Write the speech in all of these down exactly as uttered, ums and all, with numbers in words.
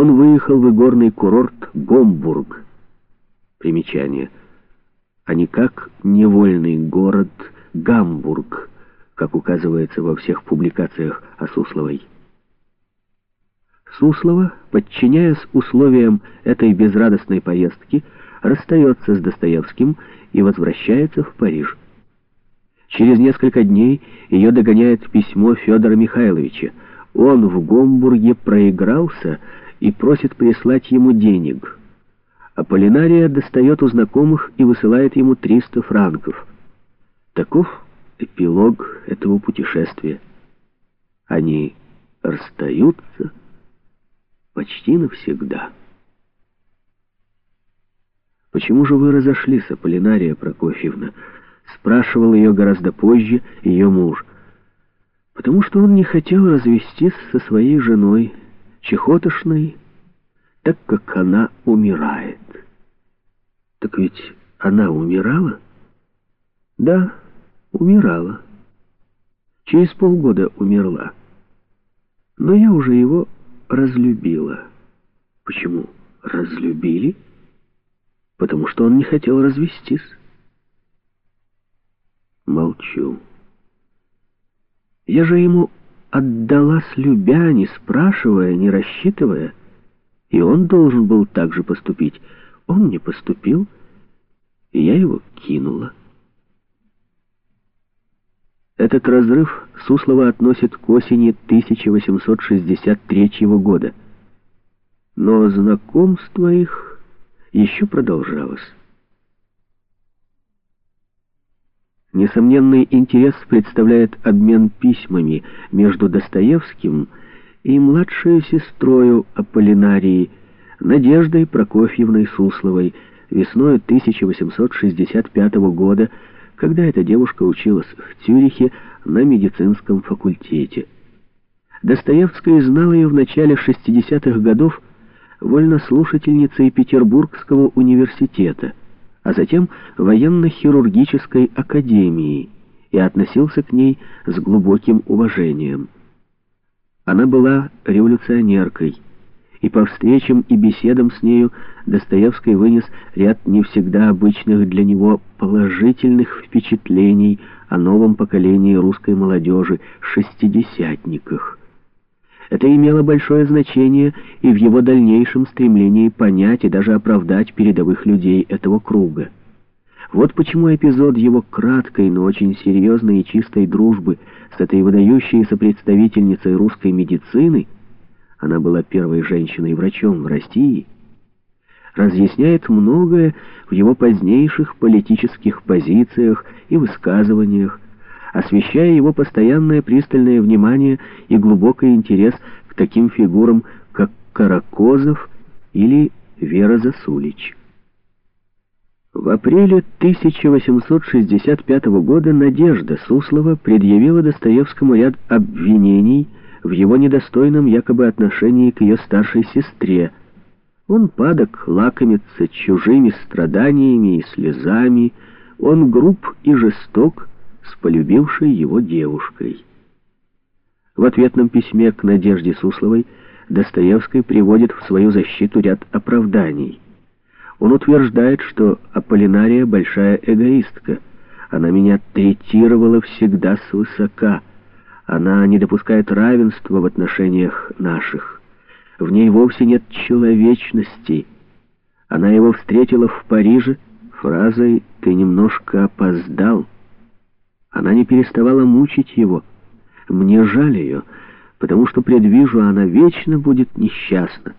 он выехал в игорный курорт Гомбург. Примечание. А никак невольный город Гамбург, как указывается во всех публикациях о Сусловой. Суслова, подчиняясь условиям этой безрадостной поездки, расстается с Достоевским и возвращается в Париж. Через несколько дней ее догоняет письмо Федора Михайловича. Он в Гомбурге проигрался и просит прислать ему денег. Аполлинария достает у знакомых и высылает ему триста франков. Таков эпилог этого путешествия. Они расстаются почти навсегда. «Почему же вы разошлись, Аполлинария Прокофьевна?» — спрашивал ее гораздо позже ее муж. «Потому что он не хотел развестись со своей женой, чехотошной, так как она умирает». «Так ведь она умирала?» «Да, умирала. Через полгода умерла. Но я уже его разлюбила». «Почему разлюбили?» «Потому что он не хотел развестись». Молчу. Я же ему отдалась, любя, не спрашивая, не рассчитывая, и он должен был так же поступить. Он не поступил, и я его кинула. Этот разрыв Суслова относит к осени тысяча восемьсот шестьдесят третьего года. Но знакомство их еще продолжалось. Несомненный интерес представляет обмен письмами между Достоевским и младшей сестрою Аполлинарии, Надеждой Прокофьевной Сусловой, весной тысяча восемьсот шестьдесят пятого года, когда эта девушка училась в Цюрихе на медицинском факультете. Достоевский знал ее в начале шестидесятых годов вольнослушательницей Петербургского университета, а затем военно-хирургической академии, и относился к ней с глубоким уважением. Она была революционеркой, и по встречам и беседам с нею Достоевский вынес ряд не всегда обычных для него положительных впечатлений о новом поколении русской молодежи, шестидесятниках. Это имело большое значение и в его дальнейшем стремлении понять и даже оправдать передовых людей этого круга. Вот почему эпизод его краткой, но очень серьезной и чистой дружбы с этой выдающейся представительницей русской медицины, она была первой женщиной-врачом в России, разъясняет многое в его позднейших политических позициях и высказываниях, освещая его постоянное пристальное внимание и глубокий интерес к таким фигурам, как Каракозов или Вера Засулич. В апреле тысяча восемьсот шестьдесят пятого года Надежда Суслова предъявила Достоевскому ряд обвинений в его недостойном якобы отношении к ее старшей сестре. Он падок лакомится чужими страданиями и слезами, он груб и жесток с полюбившей его девушкой. В ответном письме к Надежде Сусловой Достоевский приводит в свою защиту ряд оправданий. Он утверждает, что Аполлинария большая эгоистка. Она меня третировала всегда свысока. Она не допускает равенства в отношениях наших. В ней вовсе нет человечности. Она его встретила в Париже фразой «ты немножко опоздал». Она не переставала мучить его. Мне жаль ее, потому что предвижу, она вечно будет несчастна.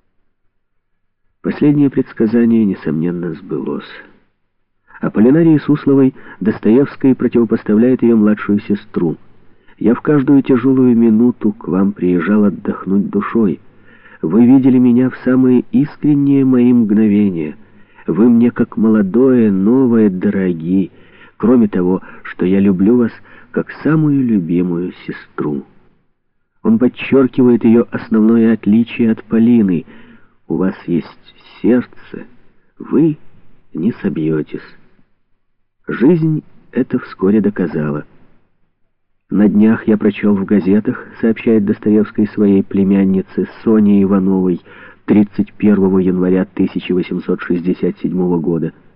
Последнее предсказание, несомненно, сбылось. Аполлинарии Сусловой Достоевский противопоставляет ее младшую сестру. «Я в каждую тяжелую минуту к вам приезжал отдохнуть душой. Вы видели меня в самые искренние мои мгновения. Вы мне как молодое, новое, дороги. Кроме того, что я люблю вас как самую любимую сестру». Он подчеркивает ее основное отличие от Полины. «У вас есть сердце, вы не собьетесь». Жизнь это вскоре доказала. На днях я прочел в газетах, сообщает Достоевский своей племяннице Соне Ивановой, тридцать первого января тысяча восемьсот шестьдесят седьмого года,